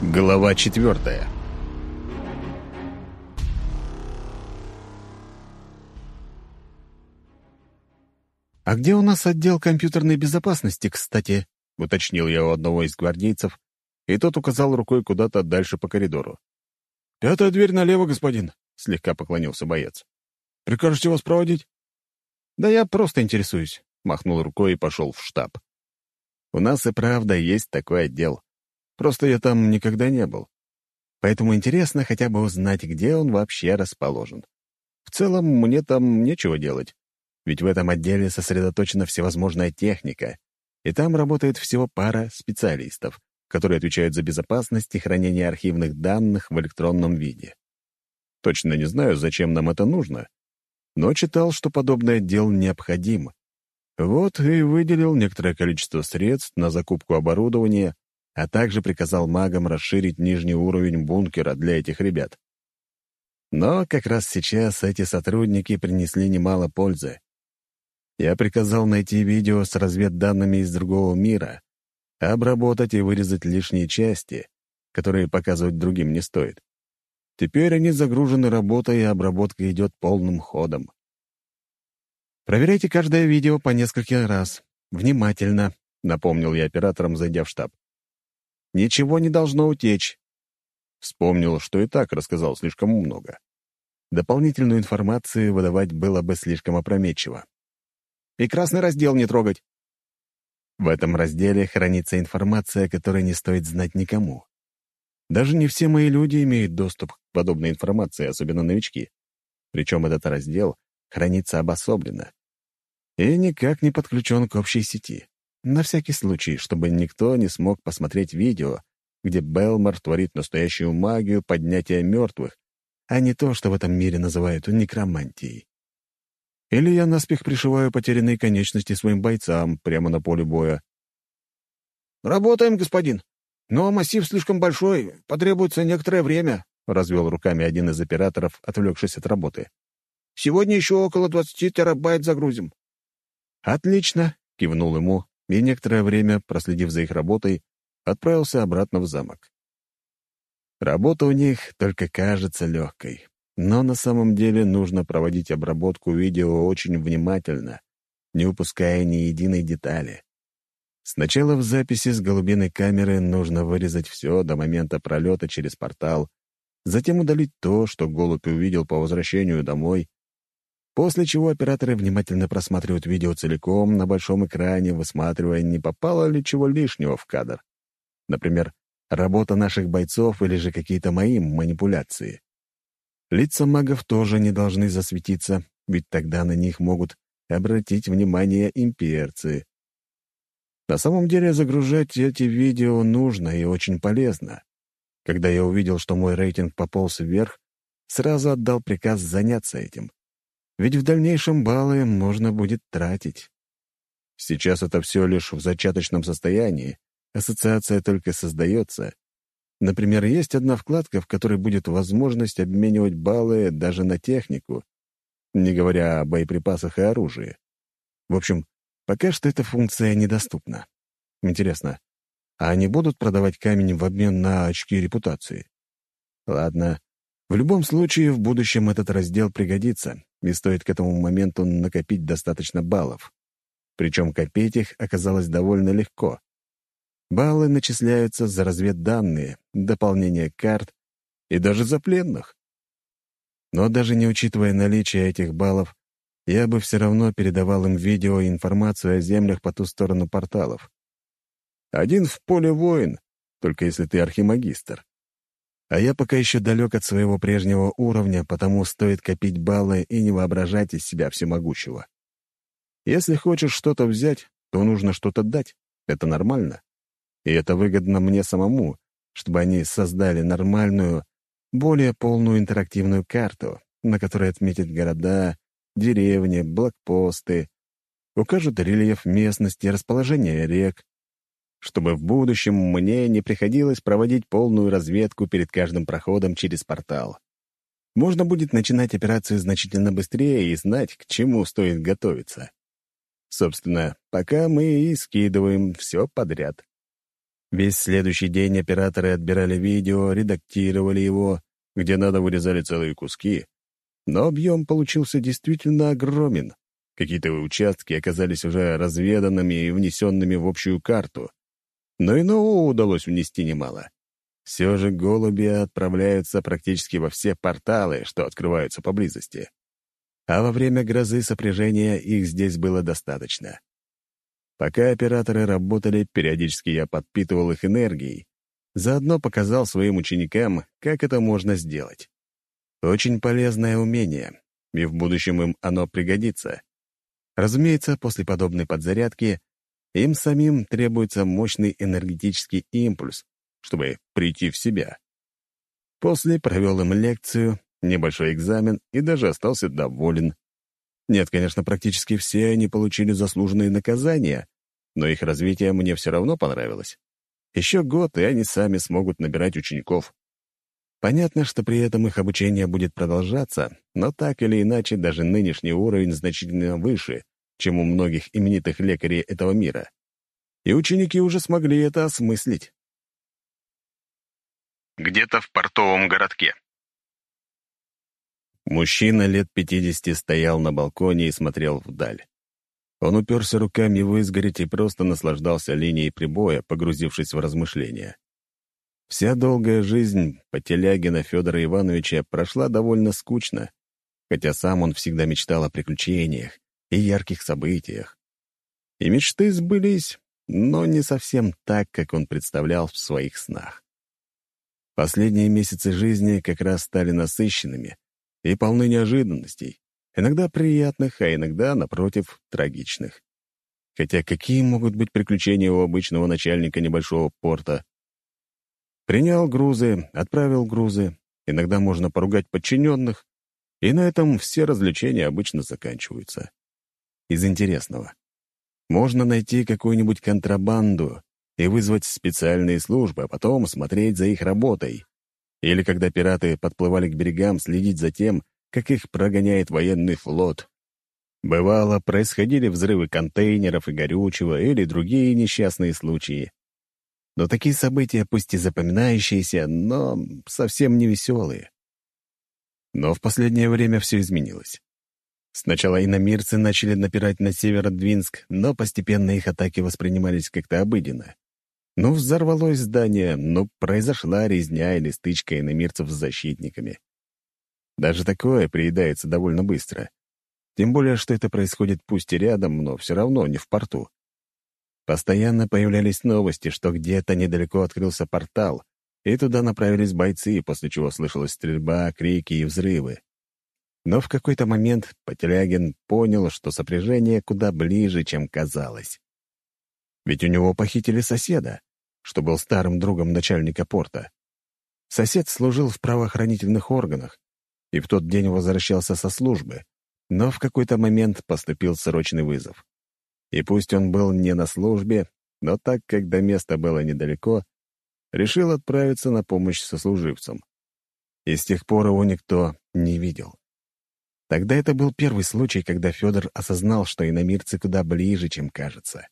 Глава 4. «А где у нас отдел компьютерной безопасности, кстати?» — уточнил я у одного из гвардейцев, и тот указал рукой куда-то дальше по коридору. «Пятая дверь налево, господин», — слегка поклонился боец. «Прикажете вас проводить?» «Да я просто интересуюсь», — махнул рукой и пошел в штаб. «У нас и правда есть такой отдел. Просто я там никогда не был. Поэтому интересно хотя бы узнать, где он вообще расположен. В целом, мне там нечего делать, ведь в этом отделе сосредоточена всевозможная техника, и там работает всего пара специалистов, которые отвечают за безопасность и хранение архивных данных в электронном виде. Точно не знаю, зачем нам это нужно, но читал, что подобный отдел необходим. Вот и выделил некоторое количество средств на закупку оборудования, а также приказал магам расширить нижний уровень бункера для этих ребят. Но как раз сейчас эти сотрудники принесли немало пользы. Я приказал найти видео с разведданными из другого мира, обработать и вырезать лишние части, которые показывать другим не стоит. Теперь они загружены работой, и обработка идет полным ходом. «Проверяйте каждое видео по несколько раз. Внимательно», — напомнил я операторам, зайдя в штаб. «Ничего не должно утечь». Вспомнил, что и так рассказал слишком много. Дополнительную информацию выдавать было бы слишком опрометчиво. «И красный раздел не трогать». В этом разделе хранится информация, которой не стоит знать никому. Даже не все мои люди имеют доступ к подобной информации, особенно новички. Причем этот раздел хранится обособленно и никак не подключен к общей сети. На всякий случай, чтобы никто не смог посмотреть видео, где Белмор творит настоящую магию поднятия мертвых, а не то, что в этом мире называют некромантией. Или я наспех пришиваю потерянные конечности своим бойцам прямо на поле боя. «Работаем, господин. Но массив слишком большой, потребуется некоторое время», — развел руками один из операторов, отвлекшись от работы. «Сегодня еще около 20 терабайт загрузим». «Отлично», — кивнул ему, и некоторое время, проследив за их работой, отправился обратно в замок. Работа у них только кажется легкой, но на самом деле нужно проводить обработку видео очень внимательно, не упуская ни единой детали. Сначала в записи с голубиной камеры нужно вырезать все до момента пролета через портал, затем удалить то, что голубь увидел по возвращению домой, после чего операторы внимательно просматривают видео целиком на большом экране, высматривая, не попало ли чего лишнего в кадр. Например, работа наших бойцов или же какие-то мои манипуляции. Лица магов тоже не должны засветиться, ведь тогда на них могут обратить внимание имперцы. На самом деле загружать эти видео нужно и очень полезно. Когда я увидел, что мой рейтинг пополз вверх, сразу отдал приказ заняться этим. Ведь в дальнейшем баллы можно будет тратить. Сейчас это все лишь в зачаточном состоянии, ассоциация только создается. Например, есть одна вкладка, в которой будет возможность обменивать баллы даже на технику, не говоря о боеприпасах и оружии. В общем, пока что эта функция недоступна. Интересно, а они будут продавать камень в обмен на очки репутации? Ладно. В любом случае, в будущем этот раздел пригодится, и стоит к этому моменту накопить достаточно баллов. Причем копить их оказалось довольно легко. Баллы начисляются за разведданные, дополнение карт и даже за пленных. Но даже не учитывая наличие этих баллов, я бы все равно передавал им видео и информацию о землях по ту сторону порталов. Один в поле воин, только если ты архимагистр. А я пока еще далек от своего прежнего уровня, потому стоит копить баллы и не воображать из себя всемогущего. Если хочешь что-то взять, то нужно что-то дать. Это нормально. И это выгодно мне самому, чтобы они создали нормальную, более полную интерактивную карту, на которой отметят города, деревни, блокпосты, укажут рельеф местности, расположение рек, чтобы в будущем мне не приходилось проводить полную разведку перед каждым проходом через портал. Можно будет начинать операцию значительно быстрее и знать, к чему стоит готовиться. Собственно, пока мы и скидываем все подряд. Весь следующий день операторы отбирали видео, редактировали его, где надо вырезали целые куски, но объем получился действительно огромен. Какие-то участки оказались уже разведанными и внесенными в общую карту. Но и нового удалось внести немало. Все же голуби отправляются практически во все порталы, что открываются поблизости. А во время грозы сопряжения их здесь было достаточно. Пока операторы работали, периодически я подпитывал их энергией, заодно показал своим ученикам, как это можно сделать. Очень полезное умение, и в будущем им оно пригодится. Разумеется, после подобной подзарядки им самим требуется мощный энергетический импульс, чтобы прийти в себя. После провел им лекцию, небольшой экзамен и даже остался доволен. Нет, конечно, практически все они получили заслуженные наказания, но их развитие мне все равно понравилось. Еще год, и они сами смогут набирать учеников. Понятно, что при этом их обучение будет продолжаться, но так или иначе даже нынешний уровень значительно выше, чем у многих именитых лекарей этого мира. И ученики уже смогли это осмыслить. Где-то в портовом городке. Мужчина лет 50 стоял на балконе и смотрел вдаль. Он уперся руками в изгородь и просто наслаждался линией прибоя, погрузившись в размышления. Вся долгая жизнь Потелягина Федора Ивановича прошла довольно скучно, хотя сам он всегда мечтал о приключениях и ярких событиях. И мечты сбылись, но не совсем так, как он представлял в своих снах. Последние месяцы жизни как раз стали насыщенными и полны неожиданностей, иногда приятных, а иногда, напротив, трагичных. Хотя какие могут быть приключения у обычного начальника небольшого порта? Принял грузы, отправил грузы, иногда можно поругать подчиненных, и на этом все развлечения обычно заканчиваются. Из интересного. Можно найти какую-нибудь контрабанду и вызвать специальные службы, а потом смотреть за их работой. Или когда пираты подплывали к берегам, следить за тем, как их прогоняет военный флот. Бывало, происходили взрывы контейнеров и горючего или другие несчастные случаи. Но такие события, пусть и запоминающиеся, но совсем не веселые. Но в последнее время все изменилось. Сначала иномирцы начали напирать на Северодвинск, но постепенно их атаки воспринимались как-то обыденно. Ну, взорвалось здание, ну, произошла резня или стычка иномирцев с защитниками. Даже такое приедается довольно быстро. Тем более, что это происходит пусть и рядом, но все равно не в порту. Постоянно появлялись новости, что где-то недалеко открылся портал, и туда направились бойцы, после чего слышалась стрельба, крики и взрывы. Но в какой-то момент Потелягин понял, что сопряжение куда ближе, чем казалось. Ведь у него похитили соседа, что был старым другом начальника порта. Сосед служил в правоохранительных органах и в тот день возвращался со службы, но в какой-то момент поступил срочный вызов. И пусть он был не на службе, но так как до места было недалеко, решил отправиться на помощь сослуживцам. И с тех пор его никто не видел. Тогда это был первый случай, когда Федор осознал, что иномирцы куда ближе, чем кажется.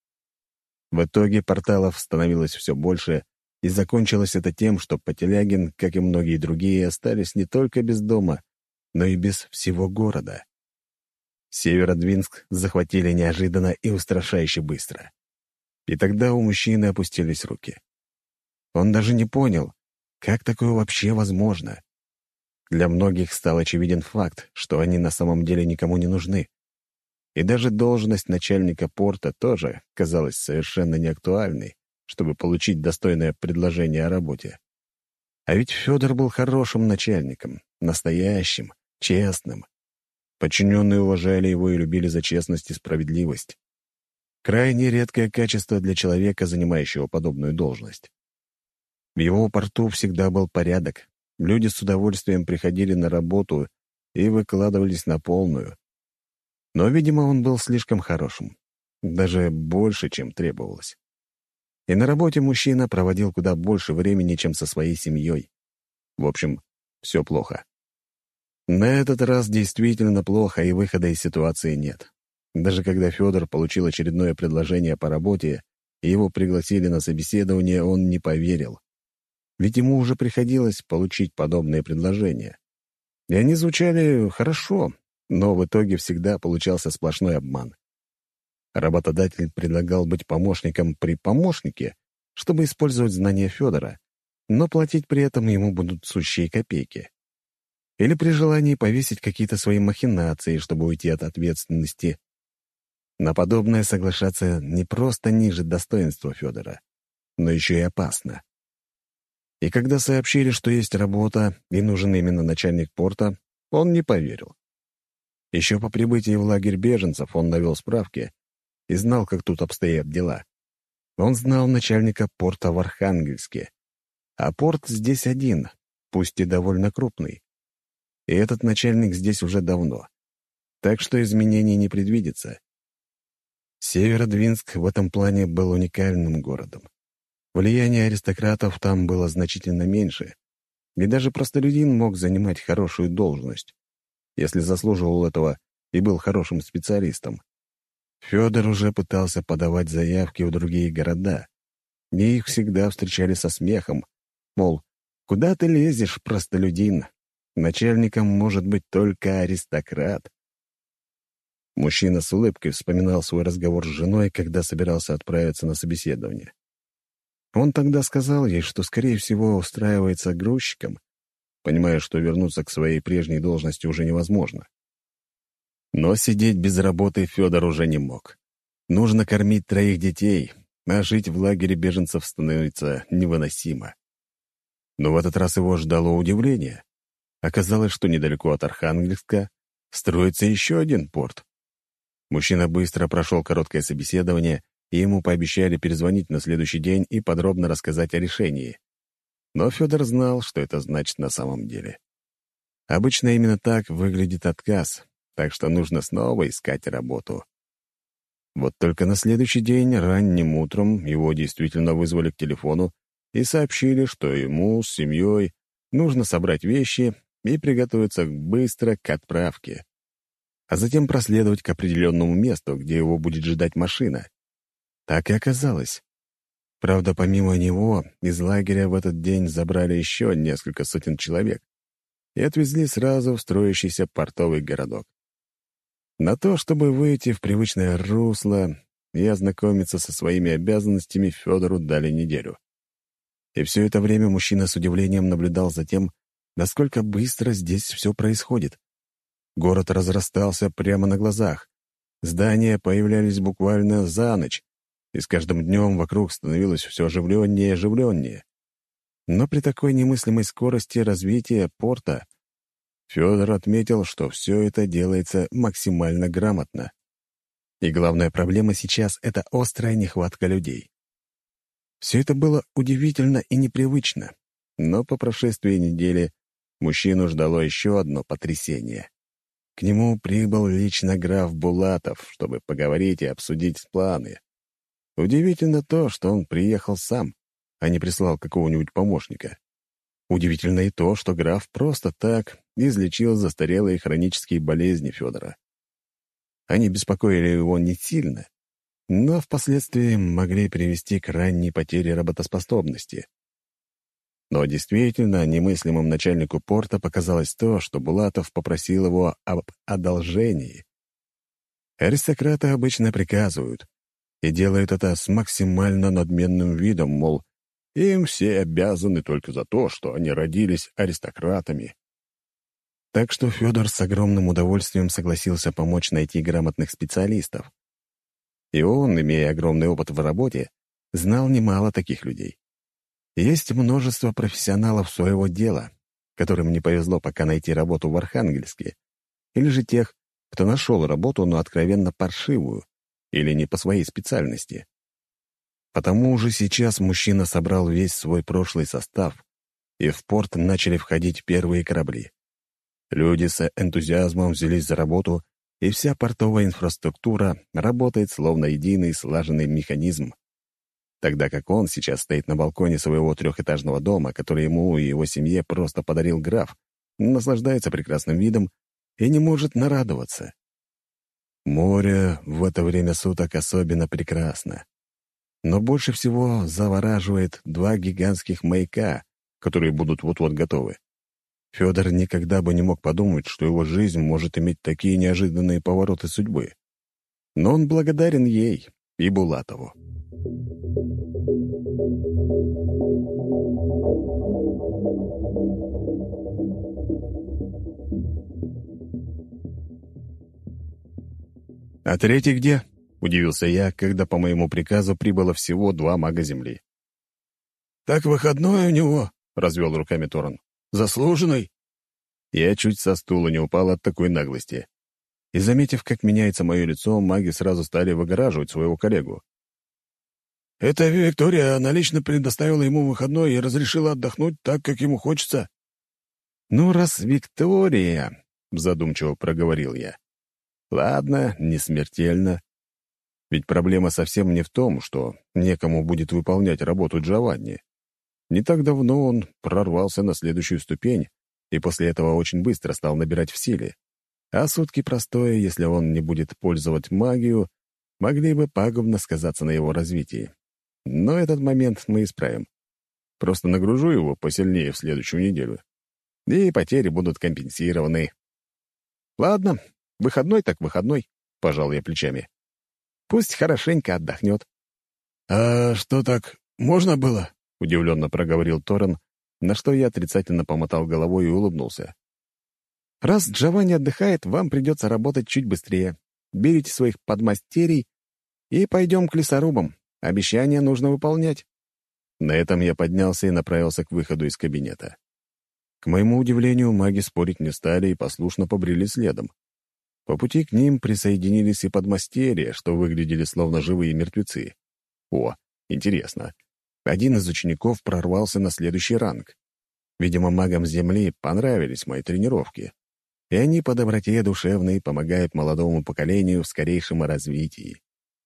В итоге порталов становилось все больше, и закончилось это тем, что Потелягин, как и многие другие, остались не только без дома, но и без всего города. Северодвинск захватили неожиданно и устрашающе быстро. И тогда у мужчины опустились руки. Он даже не понял, как такое вообще возможно. Для многих стал очевиден факт, что они на самом деле никому не нужны. И даже должность начальника порта тоже казалась совершенно неактуальной, чтобы получить достойное предложение о работе. А ведь Федор был хорошим начальником, настоящим, честным. Подчиненные уважали его и любили за честность и справедливость. Крайне редкое качество для человека, занимающего подобную должность. В его порту всегда был порядок. Люди с удовольствием приходили на работу и выкладывались на полную. Но, видимо, он был слишком хорошим. Даже больше, чем требовалось. И на работе мужчина проводил куда больше времени, чем со своей семьей. В общем, все плохо. На этот раз действительно плохо, и выхода из ситуации нет. Даже когда Федор получил очередное предложение по работе, и его пригласили на собеседование, он не поверил. Ведь ему уже приходилось получить подобные предложения. И они звучали хорошо, но в итоге всегда получался сплошной обман. Работодатель предлагал быть помощником при помощнике, чтобы использовать знания Федора, но платить при этом ему будут сущие копейки. Или при желании повесить какие-то свои махинации, чтобы уйти от ответственности. На подобное соглашаться не просто нижет достоинства Федора, но еще и опасно. И когда сообщили, что есть работа и нужен именно начальник порта, он не поверил. Еще по прибытии в лагерь беженцев он навел справки и знал, как тут обстоят дела. Он знал начальника порта в Архангельске, а порт здесь один, пусть и довольно крупный. И этот начальник здесь уже давно, так что изменений не предвидится. Северодвинск в этом плане был уникальным городом. Влияние аристократов там было значительно меньше, и даже простолюдин мог занимать хорошую должность, если заслуживал этого и был хорошим специалистом. Федор уже пытался подавать заявки в другие города, и их всегда встречали со смехом, мол, куда ты лезешь, простолюдин? Начальником может быть только аристократ. Мужчина с улыбкой вспоминал свой разговор с женой, когда собирался отправиться на собеседование. Он тогда сказал ей, что, скорее всего, устраивается грузчиком, понимая, что вернуться к своей прежней должности уже невозможно. Но сидеть без работы Федор уже не мог. Нужно кормить 3 детей, а жить в лагере беженцев становится невыносимо. Но в этот раз его ждало удивление. Оказалось, что недалеко от Архангельска строится еще один порт. Мужчина быстро прошел короткое собеседование, и ему пообещали перезвонить на следующий день и подробно рассказать о решении. Но Федор знал, что это значит на самом деле. Обычно именно так выглядит отказ, так что нужно снова искать работу. Вот только на следующий день, ранним утром, его действительно вызвали к телефону и сообщили, что ему с семьей нужно собрать вещи и приготовиться быстро к отправке, а затем проследовать к определенному месту, где его будет ждать машина. Так и оказалось. Правда, помимо него, из лагеря в этот день забрали еще несколько сотен человек и отвезли сразу в строящийся портовый городок. На то, чтобы выйти в привычное русло и ознакомиться со своими обязанностями, Федору дали неделю. И все это время мужчина с удивлением наблюдал за тем, насколько быстро здесь все происходит. Город разрастался прямо на глазах. Здания появлялись буквально за ночь, и с каждым днем вокруг становилось все оживленнее и оживленнее. Но при такой немыслимой скорости развития порта Федор отметил, что все это делается максимально грамотно. И главная проблема сейчас — это острая нехватка людей. Все это было удивительно и непривычно, но по прошествии недели мужчину ждало еще одно потрясение. К нему прибыл лично граф Булатов, чтобы поговорить и обсудить планы. Удивительно то, что он приехал сам, а не прислал какого-нибудь помощника. Удивительно и то, что граф просто так излечил застарелые хронические болезни Федора. Они беспокоили его не сильно, но впоследствии могли привести к ранней потере работоспособности. Но действительно немыслимым начальнику порта показалось то, что Булатов попросил его об одолжении. Аристократы обычно приказывают и делают это с максимально надменным видом, мол, им все обязаны только за то, что они родились аристократами. Так что Федор с огромным удовольствием согласился помочь найти грамотных специалистов. И он, имея огромный опыт в работе, знал немало таких людей. Есть множество профессионалов своего дела, которым не повезло пока найти работу в Архангельске, или же тех, кто нашел работу, но откровенно паршивую, или не по своей специальности. Потому уже сейчас мужчина собрал весь свой прошлый состав, и в порт начали входить первые корабли. Люди с энтузиазмом взялись за работу, и вся портовая инфраструктура работает словно единый слаженный механизм. Тогда как он сейчас стоит на балконе своего 3-этажного дома, который ему и его семье просто подарил граф, наслаждается прекрасным видом и не может нарадоваться. Море в это время суток особенно прекрасно. Но больше всего завораживает два гигантских маяка, которые будут вот-вот готовы. Федор никогда бы не мог подумать, что его жизнь может иметь такие неожиданные повороты судьбы. Но он благодарен ей и Булатову. «А третий где?» — удивился я, когда по моему приказу прибыло всего 2 мага Земли. «Так выходной у него», — развел руками Торн. «Заслуженный». Я чуть со стула не упал от такой наглости. И, заметив, как меняется мое лицо, маги сразу стали выгораживать своего коллегу. «Это Виктория, она лично предоставила ему выходной и разрешила отдохнуть так, как ему хочется». «Ну, раз Виктория», — задумчиво проговорил я. «Ладно, не смертельно. Ведь проблема совсем не в том, что некому будет выполнять работу Джованни. Не так давно он прорвался на следующую ступень и после этого очень быстро стал набирать в силе. А сутки простое, если он не будет пользовать магию, могли бы пагубно сказаться на его развитии. Но этот момент мы исправим. Просто нагружу его посильнее в следующую неделю. И потери будут компенсированы. Ладно, выходной так выходной, — пожал я плечами. Пусть хорошенько отдохнет. «А что так, можно было?» — удивленно проговорил Торрен, на что я отрицательно помотал головой и улыбнулся. «Раз Джованни отдыхает, вам придется работать чуть быстрее. Берите своих подмастерий и пойдем к лесорубам. Обещания нужно выполнять». На этом я поднялся и направился к выходу из кабинета. К моему удивлению, маги спорить не стали и послушно побрели следом. По пути к ним присоединились и подмастерья, что выглядели словно живые мертвецы. О, интересно. Один из учеников прорвался на следующий ранг. Видимо, магам Земли понравились мои тренировки, и они по доброте душевной помогают молодому поколению в скорейшем развитии.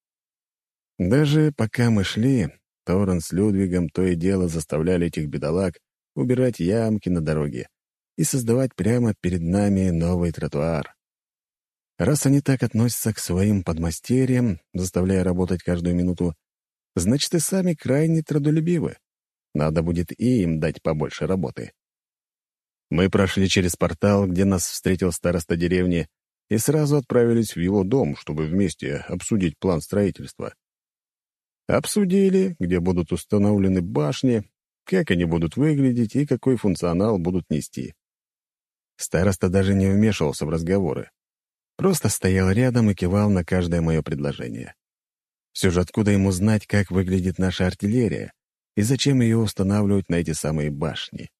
Даже пока мы шли, Торрен с Людвигом то и дело заставляли этих бедолаг убирать ямки на дороге и создавать прямо перед нами новый тротуар. Раз они так относятся к своим подмастерьям, заставляя работать каждую минуту, значит, и сами крайне трудолюбивы. Надо будет и им дать побольше работы. Мы прошли через портал, где нас встретил староста деревни, и сразу отправились в его дом, чтобы вместе обсудить план строительства. Обсудили, где будут установлены башни, как они будут выглядеть и какой функционал будут нести. Староста даже не вмешивался в разговоры. Просто стоял рядом и кивал на каждое мое предложение. Все же откуда ему знать, как выглядит наша артиллерия и зачем ее устанавливать на эти самые башни?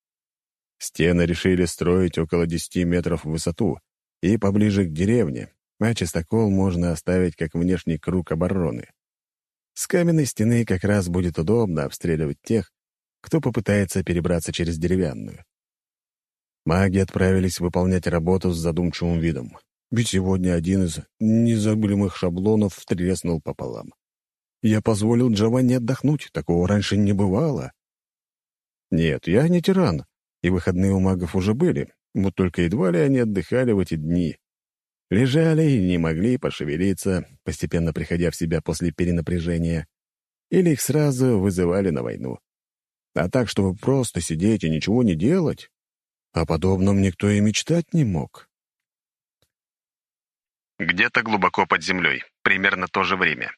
Стены решили строить около 10 метров в высоту и поближе к деревне, а частокол можно оставить как внешний круг обороны. С каменной стены как раз будет удобно обстреливать тех, кто попытается перебраться через деревянную. Маги отправились выполнять работу с задумчивым видом, ведь сегодня один из незабываемых шаблонов треснул пополам. Я позволил Джованни отдохнуть, такого раньше не бывало. Нет, я не тиран, и выходные у магов уже были, вот только едва ли они отдыхали в эти дни. Лежали и не могли пошевелиться, постепенно приходя в себя после перенапряжения, или их сразу вызывали на войну. А так, чтобы просто сидеть и ничего не делать, о подобном никто и мечтать не мог. Где-то глубоко под землей, примерно то же время.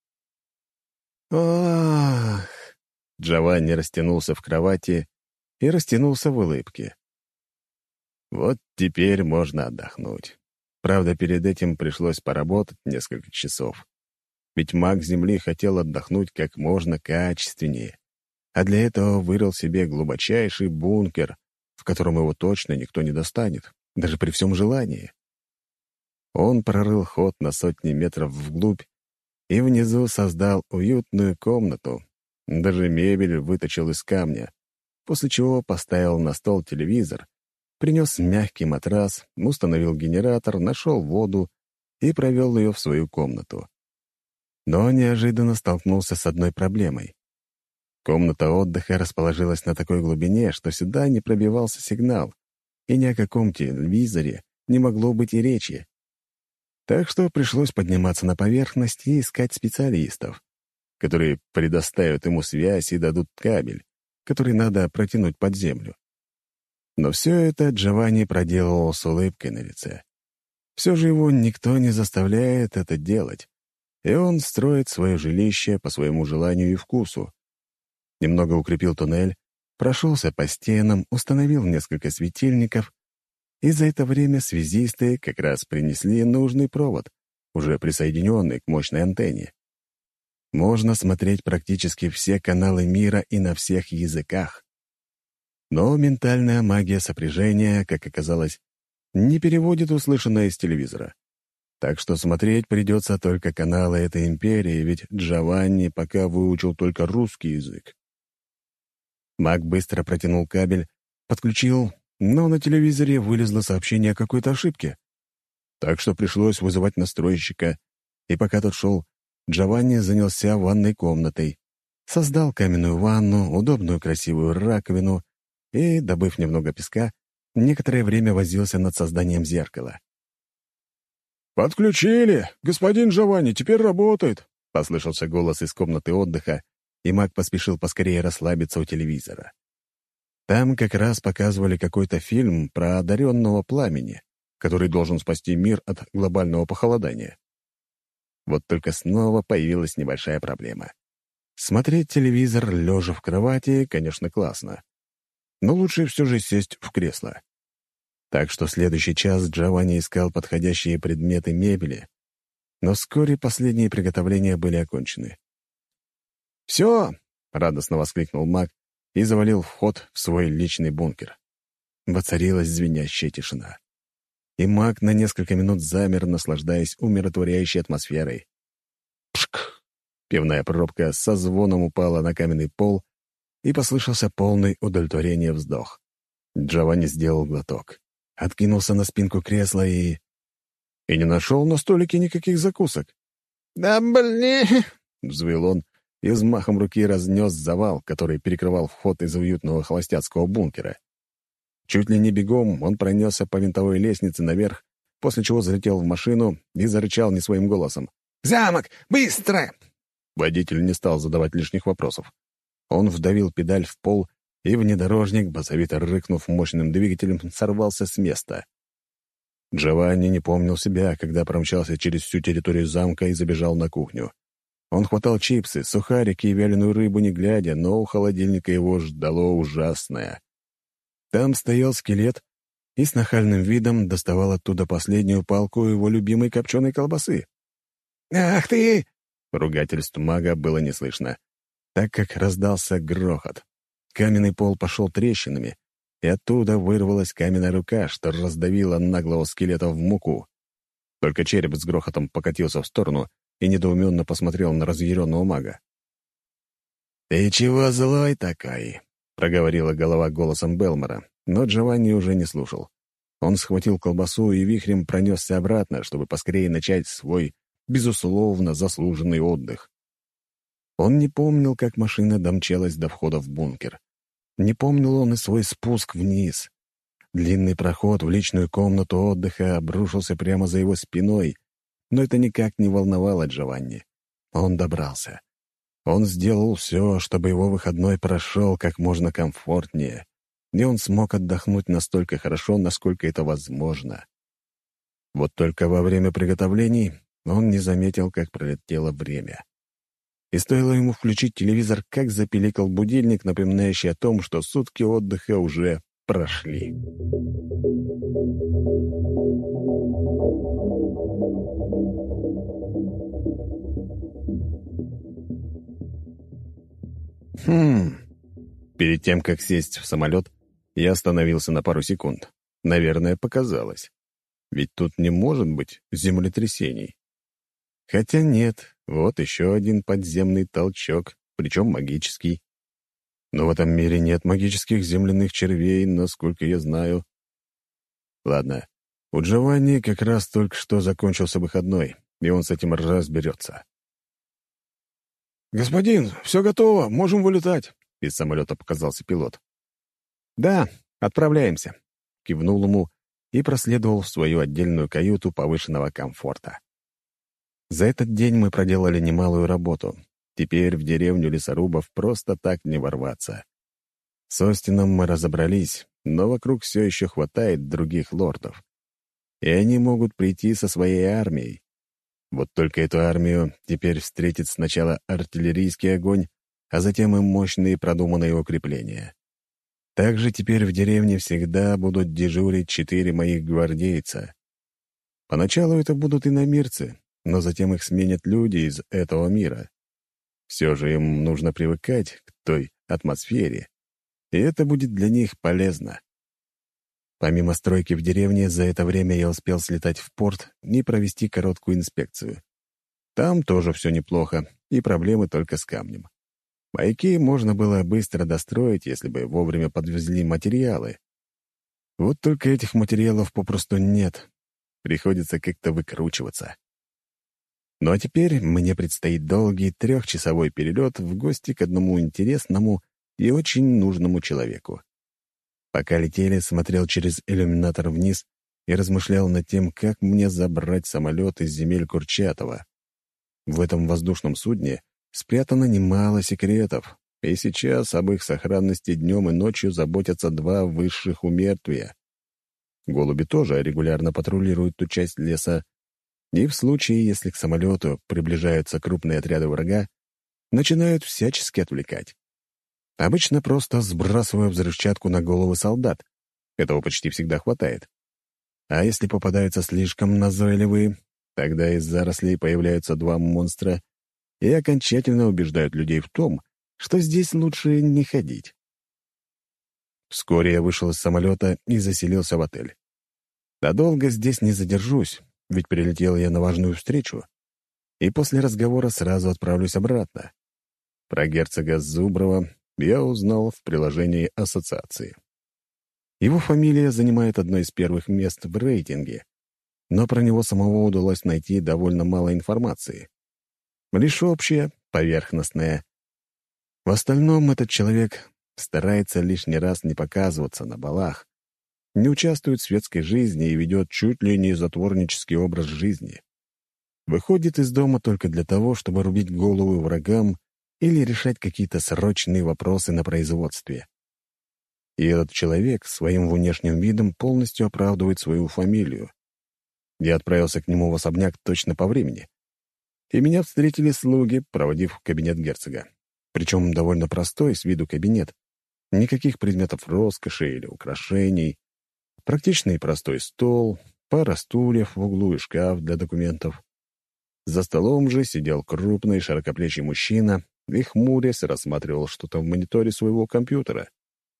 Ах! Джованни растянулся в кровати и растянулся в улыбке. Вот теперь можно отдохнуть. Правда, перед этим пришлось поработать несколько часов. Ведь маг Земли хотел отдохнуть как можно качественнее, а для этого вырыл себе глубочайший бункер, в котором его точно никто не достанет, даже при всем желании. Он прорыл ход на сотни метров вглубь и внизу создал уютную комнату, даже мебель выточил из камня, после чего поставил на стол телевизор, принес мягкий матрас, установил генератор, нашел воду и провел ее в свою комнату. Но неожиданно столкнулся с одной проблемой. Комната отдыха расположилась на такой глубине, что сюда не пробивался сигнал, и ни о каком телевизоре не могло быть и речи. Так что пришлось подниматься на поверхность и искать специалистов. которые предоставят ему связь и дадут кабель, который надо протянуть под землю. Но все это Джованни проделывал с улыбкой на лице. Все же его никто не заставляет это делать, и он строит свое жилище по своему желанию и вкусу. Немного укрепил туннель, прошелся по стенам, установил несколько светильников, и за это время связисты как раз принесли нужный провод, уже присоединенный к мощной антенне. Можно смотреть практически все каналы мира и на всех языках. Но ментальная магия сопряжения, как оказалось, не переводит услышанное из телевизора. Так что смотреть придется только каналы этой империи, ведь Джованни пока выучил только русский язык. Маг быстро протянул кабель, подключил, но на телевизоре вылезло сообщение о какой-то ошибке. Так что пришлось вызывать настройщика, и пока тот шел, Джованни занялся ванной комнатой, создал каменную ванну, удобную красивую раковину и, добыв немного песка, некоторое время возился над созданием зеркала. «Подключили! Господин Джованни, теперь работает!» — послышался голос из комнаты отдыха, и маг поспешил поскорее расслабиться у телевизора. Там как раз показывали какой-то фильм про одаренного пламени, который должен спасти мир от глобального похолодания. Вот только снова появилась небольшая проблема. Смотреть телевизор, лежа в кровати, конечно, классно. Но лучше все же сесть в кресло. Так что следующий час Джованни искал подходящие предметы мебели, но вскоре последние приготовления были окончены. «Все!» — радостно воскликнул маг и завалил вход в свой личный бункер. Воцарилась звенящая тишина. И маг на несколько минут замер, наслаждаясь умиротворяющей атмосферой. Пшк! Пивная пробка со звоном упала на каменный пол, и послышался полный удовлетворения вздох. Джованни сделал глоток, откинулся на спинку кресла и не нашел на столике никаких закусок. «Да блин!» — взвыл он и взмахом руки разнес завал, который перекрывал вход из уютного холостяцкого бункера. Чуть ли не бегом он пронесся по винтовой лестнице наверх, после чего залетел в машину и зарычал не своим голосом. «Замок! Быстро!» Водитель не стал задавать лишних вопросов. Он вдавил педаль в пол, и внедорожник, басовито рыкнув мощным двигателем, сорвался с места. Джованни не помнил себя, когда промчался через всю территорию замка и забежал на кухню. Он хватал чипсы, сухарики и вяленую рыбу не глядя, но у холодильника его ждало ужасное. Там стоял скелет и с нахальным видом доставал оттуда последнюю палку его любимой копченой колбасы. «Ах ты!» Ругательств мага было не слышно, так как раздался грохот. Каменный пол пошел трещинами, и оттуда вырвалась каменная рука, что раздавила наглого скелета в муку. Только череп с грохотом покатился в сторону и недоуменно посмотрел на разъяренного мага. «Ты чего злой такой?» — проговорила голова голосом Белмора, но Джованни уже не слушал. Он схватил колбасу и вихрем пронесся обратно, чтобы поскорее начать свой, безусловно, заслуженный отдых. Он не помнил, как машина домчалась до входа в бункер. Не помнил он и свой спуск вниз. Длинный проход в личную комнату отдыха обрушился прямо за его спиной, но это никак не волновало Джованни. Он добрался. Он сделал все, чтобы его выходной прошел как можно комфортнее, и он смог отдохнуть настолько хорошо, насколько это возможно. Вот только во время приготовлений он не заметил, как пролетело время. И стоило ему включить телевизор, как запиликал будильник, напоминающий о том, что сутки отдыха уже прошли. Перед тем, как сесть в самолет, я остановился на пару секунд. Наверное, показалось. Ведь тут не может быть землетрясений. Хотя нет, вот еще один подземный толчок, причем магический. Но в этом мире нет магических земляных червей, насколько я знаю. Ладно, у Джованни как раз только что закончился выходной, и он с этим разберется. «Господин, все готово, можем вылетать!» Из самолета показался пилот. «Да, отправляемся», — кивнул ему и проследовал в свою отдельную каюту повышенного комфорта. За этот день мы проделали немалую работу. Теперь в деревню лесорубов просто так не ворваться. С Остином мы разобрались, но вокруг все еще хватает других лордов. И они могут прийти со своей армией. Вот только эту армию теперь встретит сначала артиллерийский огонь, а затем и мощные продуманные укрепления. Также теперь в деревне всегда будут дежурить 4 моих гвардейца. Поначалу это будут иномирцы, но затем их сменят люди из этого мира. Все же им нужно привыкать к той атмосфере, и это будет для них полезно. Помимо стройки в деревне, за это время я успел слетать в порт и провести короткую инспекцию. Там тоже все неплохо, и проблемы только с камнем. Маяки можно было быстро достроить, если бы вовремя подвезли материалы. Вот только этих материалов попросту нет. Приходится как-то выкручиваться. Ну а теперь мне предстоит долгий 3-часовой перелет в гости к одному интересному и очень нужному человеку. Пока летели, смотрел через иллюминатор вниз и размышлял над тем, как мне забрать самолет из земель Курчатова. В этом воздушном судне спрятано немало секретов, и сейчас об их сохранности днем и ночью заботятся 2 высших умертвия. Голуби тоже регулярно патрулируют ту часть леса, и в случае, если к самолету приближаются крупные отряды врага, начинают всячески отвлекать. Обычно просто сбрасываю взрывчатку на головы солдат. Этого почти всегда хватает. А если попадаются слишком назойливые, тогда из зарослей появляются 2 монстра и окончательно убеждают людей в том, что здесь лучше не ходить. Вскоре я вышел из самолета и заселился в отель. Надолго здесь не задержусь, ведь прилетел я на важную встречу, и после разговора сразу отправлюсь обратно. Про герцога Зуброва я узнал в приложении ассоциации. Его фамилия занимает одно из первых мест в рейтинге, но про него самого удалось найти довольно мало информации. Лишь общая, поверхностная. В остальном этот человек старается лишний раз не показываться на балах, не участвует в светской жизни и ведет чуть ли не затворнический образ жизни. Выходит из дома только для того, чтобы рубить головы врагам или решать какие-то срочные вопросы на производстве. И этот человек своим внешним видом полностью оправдывает свою фамилию. Я отправился к нему в особняк точно по времени. И меня встретили слуги, проводив в кабинет герцога. Причем довольно простой с виду кабинет. Никаких предметов роскоши или украшений. Практичный и простой стол, пара стульев в углу и шкаф для документов. За столом же сидел крупный широкоплечий мужчина и, хмурясь, рассматривал что-то в мониторе своего компьютера.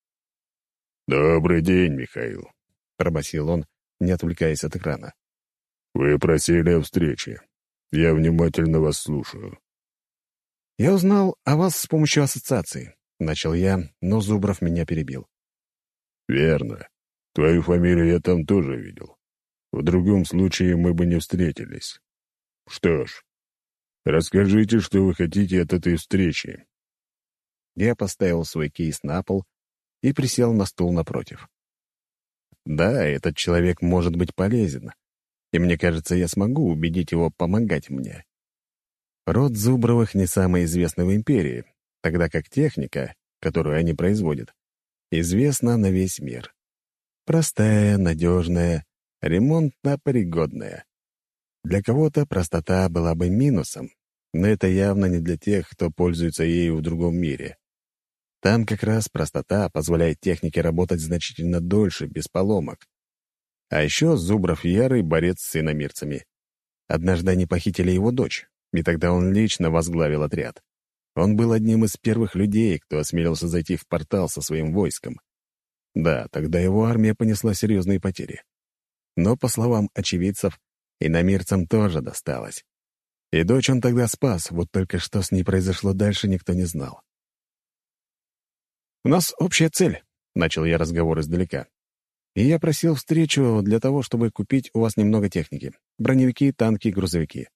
«Добрый день, Михаил», — пробасил он, не отвлекаясь от экрана. «Вы просили о встрече. Я внимательно вас слушаю». «Я узнал о вас с помощью ассоциации», — начал я, но Зубров меня перебил. «Верно. Твою фамилию я там тоже видел. В другом случае мы бы не встретились. Что ж, расскажите, что вы хотите от этой встречи». Я поставил свой кейс на пол и присел на стул напротив. Да, этот человек может быть полезен, и мне кажется, я смогу убедить его помогать мне. Род Зубровых не самый известный в империи, тогда как техника, которую они производят, известна на весь мир. Простая, надежная, ремонтно-пригодная. Для кого-то простота была бы минусом, но это явно не для тех, кто пользуется ею в другом мире. Там как раз простота позволяет технике работать значительно дольше, без поломок. А еще Зубров ярый борец с иномирцами. Однажды они похитили его дочь, и тогда он лично возглавил отряд. Он был одним из первых людей, кто осмелился зайти в портал со своим войском. Да, тогда его армия понесла серьезные потери. Но, по словам очевидцев, иномирцам тоже досталось. И дочь он тогда спас, вот только что с ней произошло дальше, никто не знал. «У нас общая цель», — начал я разговор издалека. «И я просил встречу для того, чтобы купить у вас немного техники. Броневики, танки, грузовики».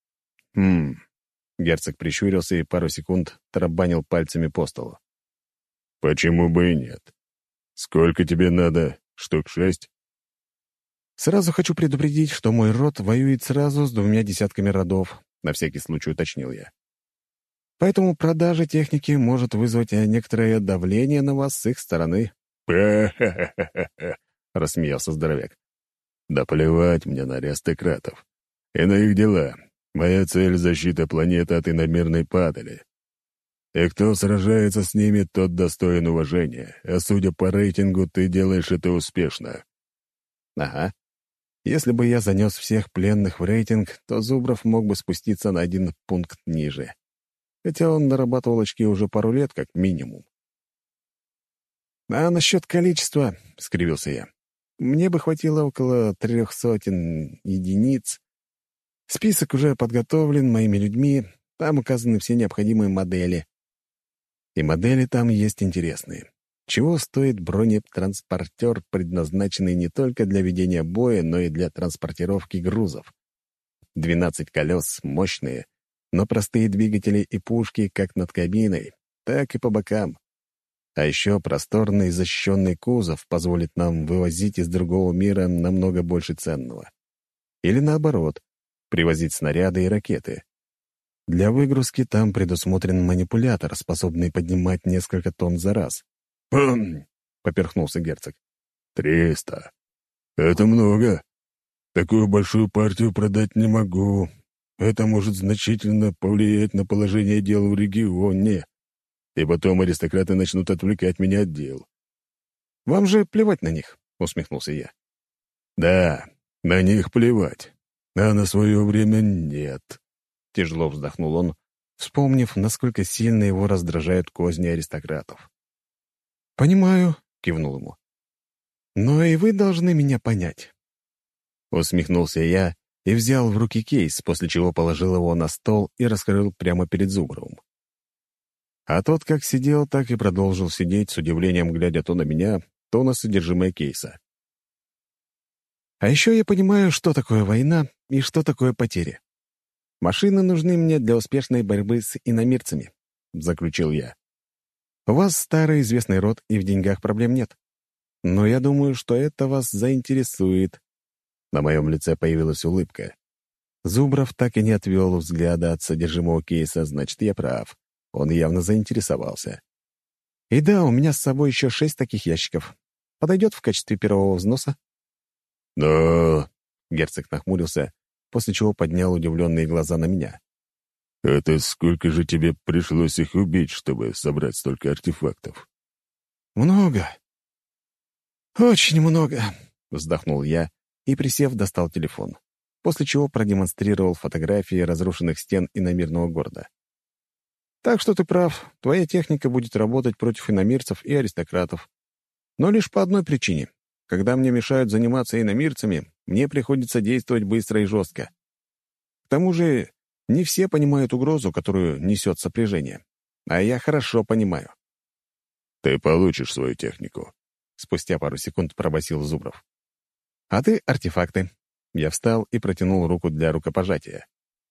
Герцог прищурился и пару секунд тарабанил пальцами по столу. «Почему бы и нет? Сколько тебе надо? Штук 6?» «Сразу хочу предупредить, что мой род воюет сразу с 2 десятками родов», — на всякий случай уточнил я. Поэтому продажа техники может вызвать некоторое давление на вас с их стороны. «Ха-ха-ха-ха-ха!» — рассмеялся здоровяк. «Да плевать мне на аристократов и на их дела. Моя цель — защита планеты от иномерной падали. И кто сражается с ними, тот достоин уважения, а судя по рейтингу, ты делаешь это успешно». Ага. Если бы я занес всех пленных в рейтинг, то Зубров мог бы спуститься на 1 пункт ниже. Хотя он нарабатывал очки уже пару лет, как минимум. «А насчет количества», — скривился я, — «мне бы хватило около 300 единиц. Список уже подготовлен моими людьми, там указаны все необходимые модели. И модели там есть интересные. Чего стоит бронетранспортер, предназначенный не только для ведения боя, но и для транспортировки грузов? 12 колес, мощные, но простые двигатели и пушки как над кабиной, так и по бокам. А еще просторный защищенный кузов позволит нам вывозить из другого мира намного больше ценного. Или наоборот, привозить снаряды и ракеты. Для выгрузки там предусмотрен манипулятор, способный поднимать несколько тонн за раз. «Хм!» — поперхнулся герцог. 300. Это много. Такую большую партию продать не могу. Это может значительно повлиять на положение дел в регионе. И потом аристократы начнут отвлекать меня от дел». «Вам же плевать на них», — усмехнулся я. «Да, на них плевать, а на свое время нет», — тяжело вздохнул он, вспомнив, насколько сильно его раздражают козни аристократов. «Понимаю», — кивнул ему. «Но и вы должны меня понять». Усмехнулся я и взял в руки кейс, после чего положил его на стол и раскрыл прямо перед Зубровым. А тот как сидел, так и продолжил сидеть, с удивлением глядя то на меня, то на содержимое кейса. «А еще я понимаю, что такое война и что такое потери. Машины нужны мне для успешной борьбы с иномирцами», — заключил я. «У вас старый известный род, и в деньгах проблем нет. Но я думаю, что это вас заинтересует». На моем лице появилась улыбка. Зубров так и не отвел взгляда от содержимого кейса, значит, я прав. Он явно заинтересовался. «И да, у меня с собой еще 6 таких ящиков. Подойдет в качестве первого взноса?» «Но...» — герцог нахмурился, после чего поднял удивленные глаза на меня. «Это сколько же тебе пришлось их убить, чтобы собрать столько артефактов?» «Много. Очень много», — вздохнул я и, присев, достал телефон, после чего продемонстрировал фотографии разрушенных стен иномирного города. «Так что ты прав, твоя техника будет работать против иномирцев и аристократов. Но лишь по одной причине. Когда мне мешают заниматься иномирцами, мне приходится действовать быстро и жестко. К тому же не все понимают угрозу, которую несет сопряжение. А я хорошо понимаю». «Ты получишь свою технику», — спустя пару секунд пробасил Зубров. «А ты — артефакты». Я встал и протянул руку для рукопожатия.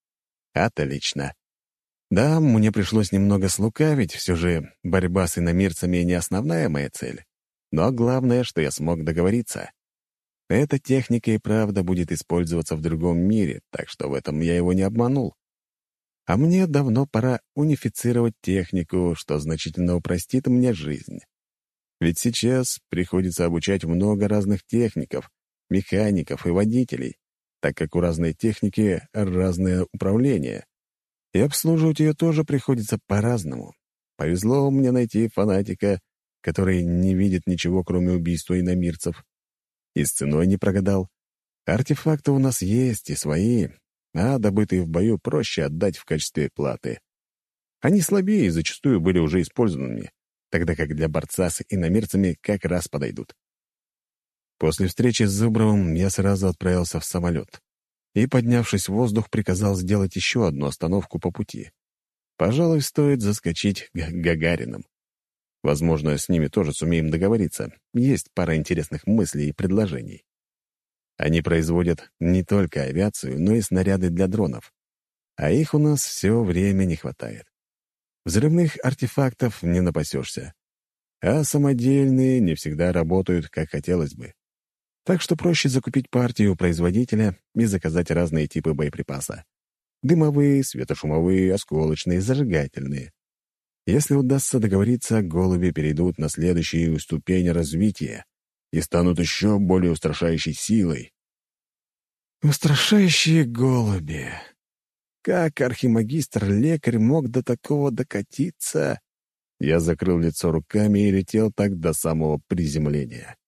«Отлично. Да, мне пришлось немного слукавить, все же борьба с иномирцами не основная моя цель. Но главное, что я смог договориться. Эта техника и правда будет использоваться в другом мире, так что в этом я его не обманул. А мне давно пора унифицировать технику, что значительно упростит мне жизнь. Ведь сейчас приходится обучать много разных техников, механиков и водителей, так как у разной техники разное управление. И обслуживать ее тоже приходится по-разному. Повезло мне найти фанатика, который не видит ничего, кроме убийства иномирцев. И с ценой не прогадал. Артефакты у нас есть и свои, а добытые в бою проще отдать в качестве платы. Они слабее и зачастую были уже использованными, тогда как для борца с иномирцами как раз подойдут. После встречи с Зубровым я сразу отправился в самолет и, поднявшись в воздух, приказал сделать еще одну остановку по пути. Пожалуй, стоит заскочить к Гагариным. Возможно, с ними тоже сумеем договориться. Есть пара интересных мыслей и предложений. Они производят не только авиацию, но и снаряды для дронов. А их у нас все время не хватает. Взрывных артефактов не напасешься. А самодельные не всегда работают, как хотелось бы. Так что проще закупить партию у производителя и заказать разные типы боеприпаса. Дымовые, светошумовые, осколочные, зажигательные. Если удастся договориться, голуби перейдут на следующую ступень развития и станут еще более устрашающей силой. Устрашающие голуби. Как архимагистр-лекарь мог до такого докатиться? Я закрыл лицо руками и летел так до самого приземления.